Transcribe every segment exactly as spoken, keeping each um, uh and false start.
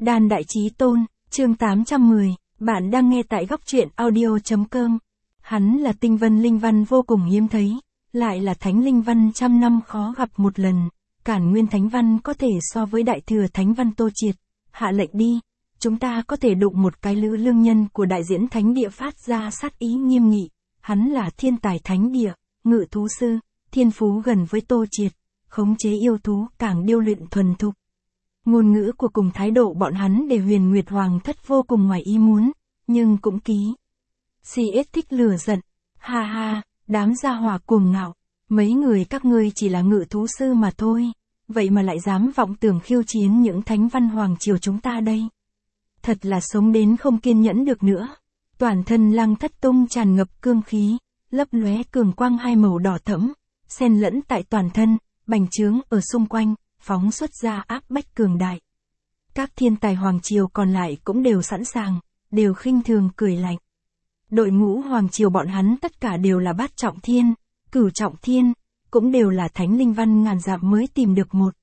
Đan Đại Chí Tôn, chương tám trăm mười, bạn đang nghe tại góc truyện audio.com. Hắn là tinh vân linh văn vô cùng hiếm thấy, lại là thánh linh văn trăm năm khó gặp một lần, cản nguyên thánh văn có thể so với đại thừa thánh văn Tô Triệt, hạ lệnh đi, chúng ta có thể đụng một cái lữ lương nhân của đại diễn thánh địa phát ra sát ý nghiêm nghị, hắn là thiên tài thánh địa, ngự thú sư, thiên phú gần với Tô Triệt, khống chế yêu thú càng điêu luyện thuần thục. Ngôn ngữ của cùng thái độ bọn hắn để Huyền Nguyệt Hoàng thất vô cùng ngoài ý muốn, nhưng cũng ký. xê ét thích lừa giận, ha ha, đám gia hỏa cuồng ngạo, mấy người các ngươi chỉ là ngự thú sư mà thôi, vậy mà lại dám vọng tưởng khiêu chiến những thánh văn hoàng triều chúng ta đây. Thật là sống đến không kiên nhẫn được nữa. Toàn thân Lăng Thất Tung tràn ngập cương khí, lấp lóe cường quang hai màu đỏ thẫm, xen lẫn tại toàn thân, bành trướng ở xung quanh, phóng xuất ra áp bách cường đại. Các thiên tài hoàng triều còn lại cũng đều sẵn sàng, đều khinh thường cười lạnh. Đội ngũ hoàng triều bọn hắn tất cả đều là bát trọng thiên, cửu trọng thiên, cũng đều là thánh linh văn ngàn dặm mới tìm được một.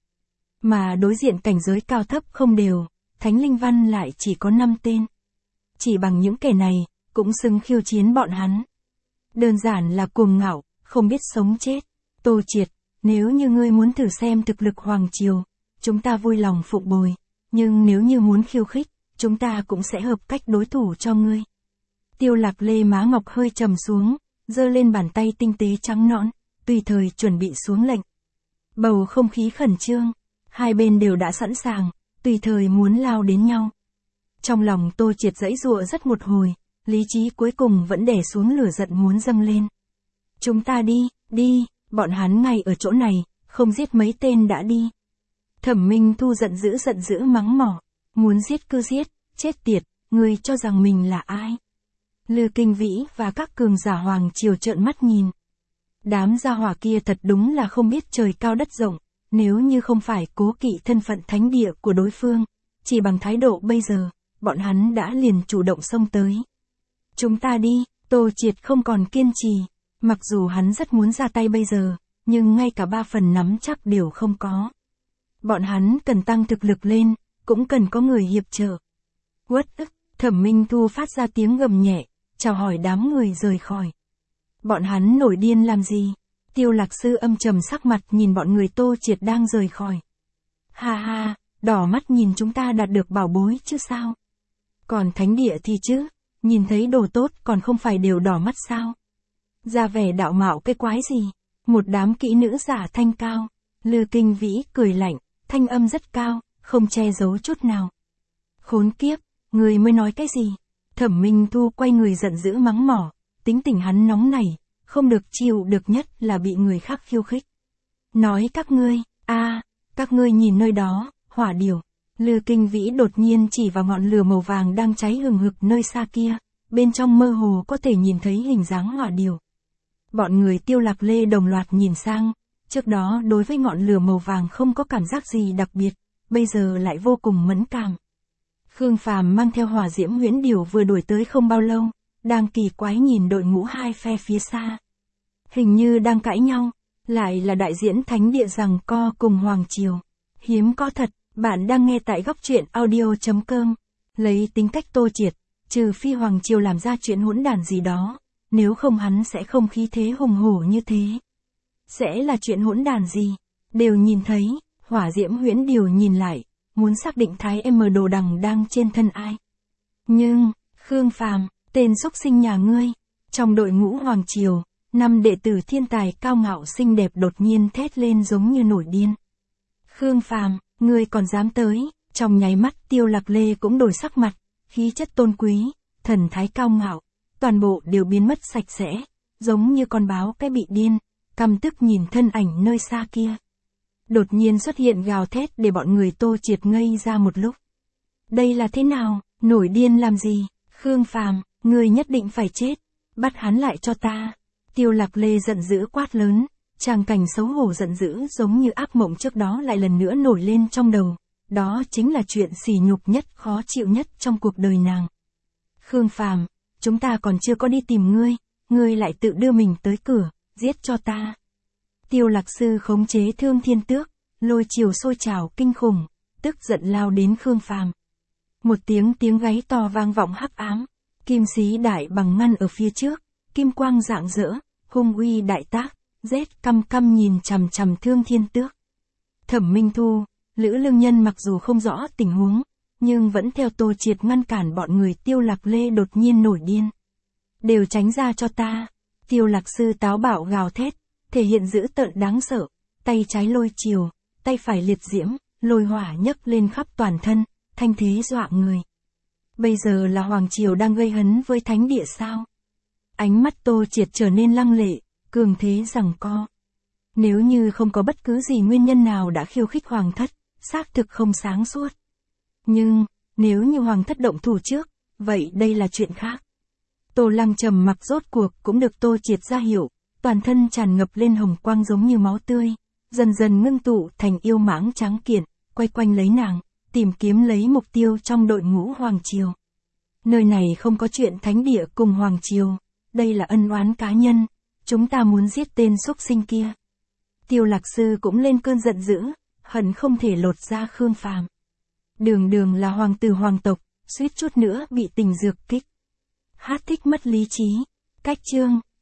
Mà đối diện cảnh giới cao thấp không đều, thánh linh văn lại chỉ có năm tên. Chỉ bằng những kẻ này, cũng xứng khiêu chiến bọn hắn. Đơn giản là cuồng ngạo, không biết sống chết. Tô Triệt, nếu như ngươi muốn thử xem thực lực hoàng triều, chúng ta vui lòng phụng bồi, nhưng nếu như muốn khiêu khích, chúng ta cũng sẽ hợp cách đối thủ cho ngươi. Tiêu Lạc Lê má ngọc hơi trầm xuống, giơ lên bàn tay tinh tế trắng nõn, tùy thời chuẩn bị xuống lệnh. Bầu không khí khẩn trương, hai bên đều đã sẵn sàng, tùy thời muốn lao đến nhau. Trong lòng Tô Triệt giãy giụa rất một hồi, lý trí cuối cùng vẫn đè xuống lửa giận muốn dâng lên. Chúng ta đi, đi, bọn hắn ngay ở chỗ này, không giết mấy tên đã đi. Thẩm Minh Thu giận dữ giận dữ mắng mỏ, muốn giết cứ giết, chết tiệt, ngươi cho rằng mình là ai? Lư Kinh Vĩ và các cường giả hoàng triều trợn mắt nhìn. Đám gia hỏa kia thật đúng là không biết trời cao đất rộng, nếu như không phải cố kỵ thân phận thánh địa của đối phương, chỉ bằng thái độ bây giờ, bọn hắn đã liền chủ động xông tới. Chúng ta đi, Tô Triệt không còn kiên trì, mặc dù hắn rất muốn ra tay bây giờ, nhưng ngay cả ba phần nắm chắc đều không có. Bọn hắn cần tăng thực lực lên, cũng cần có người hiệp trợ. Uất ức, Thẩm Minh Thu phát ra tiếng gầm nhẹ, chào hỏi đám người rời khỏi. Bọn hắn nổi điên làm gì? Tiêu Lạc Sư âm trầm sắc mặt nhìn bọn người Tô Triệt đang rời khỏi. Ha ha, đỏ mắt nhìn chúng ta đạt được bảo bối chứ sao? Còn thánh địa thì chứ, nhìn thấy đồ tốt còn không phải đều đỏ mắt sao? Ra vẻ đạo mạo cái quái gì? Một đám kỹ nữ giả thanh cao. Lư Kinh Vĩ cười lạnh, thanh âm rất cao, không che giấu chút nào. Khốn kiếp, người mới nói cái gì? Thẩm Minh Thu quay người giận dữ mắng mỏ, tính tình hắn nóng nảy, không được chịu được nhất là bị người khác khiêu khích. Nói các ngươi, a, à, các ngươi nhìn nơi đó, hỏa điểu. Lư Kinh Vĩ đột nhiên chỉ vào ngọn lửa màu vàng đang cháy hừng hực nơi xa kia, bên trong mơ hồ có thể nhìn thấy hình dáng hỏa điểu. Bọn người Tiêu Lạc Lê đồng loạt nhìn sang, trước đó đối với ngọn lửa màu vàng không có cảm giác gì đặc biệt, bây giờ lại vô cùng mẫn cảm. Khương Phàm mang theo hỏa diễm huyễn điểu vừa đuổi tới không bao lâu, đang kỳ quái nhìn đội ngũ hai phe phía xa. Hình như đang cãi nhau, lại là đại diễn thánh địa giằng co cùng hoàng triều. Hiếm có thật, bạn đang nghe tại góc truyện audio.com. Lấy tính cách Tô Triệt, trừ phi hoàng triều làm ra chuyện hỗn đản gì đó, nếu không hắn sẽ không khí thế hùng hổ như thế. Sẽ là chuyện hỗn đản gì? Đều nhìn thấy, hỏa diễm huyễn điểu nhìn lại, muốn xác định thái em đồ đằng đang trên thân ai. Nhưng, Khương Phàm, tên xúc sinh nhà ngươi, trong đội ngũ hoàng triều, năm đệ tử thiên tài cao ngạo xinh đẹp đột nhiên thét lên giống như nổi điên. Khương Phàm, ngươi còn dám tới? Trong nháy mắt Tiêu Lạc Lê cũng đổi sắc mặt, khí chất tôn quý, thần thái cao ngạo, toàn bộ đều biến mất sạch sẽ, giống như con báo cái bị điên, căm tức nhìn thân ảnh nơi xa kia. Đột nhiên xuất hiện gào thét để bọn người Tô Triệt ngây ra một lúc. Đây là thế nào? Nổi điên làm gì? Khương Phàm, ngươi nhất định phải chết, bắt hắn lại cho ta. Tiêu Lạc Lê giận dữ quát lớn, tràng cảnh xấu hổ giận dữ giống như ác mộng trước đó lại lần nữa nổi lên trong đầu, đó chính là chuyện sỉ nhục nhất khó chịu nhất trong cuộc đời nàng. Khương Phàm, chúng ta còn chưa có đi tìm ngươi, ngươi lại tự đưa mình tới cửa, giết cho ta. Tiêu Lạc Sư khống chế Thương Thiên Tước, lôi chiều sôi trào kinh khủng, tức giận lao đến Khương Phàm. Một tiếng tiếng gáy to vang vọng hắc ám. Kim sĩ đại bằng ngăn ở phía trước, kim quang rạng rỡ, hung uy đại tác, rét căm căm nhìn chằm chằm Thương Thiên Tước. Thẩm Minh Thu, Lữ Lương Nhân mặc dù không rõ tình huống, nhưng vẫn theo Tô Triệt ngăn cản bọn người Tiêu Lạc Lê đột nhiên nổi điên. Đều tránh ra cho ta. Tiêu Lạc Sư táo bạo gào thét, thể hiện dữ tợn đáng sợ, tay trái lôi chiều, tay phải liệt diễm, lôi hỏa nhấc lên khắp toàn thân, thanh thế dọa người. Bây giờ là Hoàng Triều đang gây hấn với thánh địa sao? Ánh mắt Tô Triệt trở nên lăng lệ, cường thế giằng co. Nếu như không có bất cứ gì nguyên nhân nào đã khiêu khích Hoàng thất, xác thực không sáng suốt. Nhưng, nếu như Hoàng thất động thủ trước, vậy đây là chuyện khác. Tô Lăng trầm mặc rốt cuộc cũng được Tô Triệt ra hiểu, toàn thân tràn ngập lên hồng quang giống như máu tươi, dần dần ngưng tụ thành yêu mãng trắng kiện, quay quanh lấy nàng, tìm kiếm lấy mục tiêu trong đội ngũ Hoàng Triều. Nơi này không có chuyện thánh địa cùng Hoàng Triều, đây là ân oán cá nhân, chúng ta muốn giết tên xúc sinh kia. Tiêu Lạc Sư cũng lên cơn giận dữ, hận không thể lột ra Khương Phàm. Đường đường là hoàng tử hoàng tộc, suýt chút nữa bị tình dược kích. Hát thích mất lý trí. Cách chương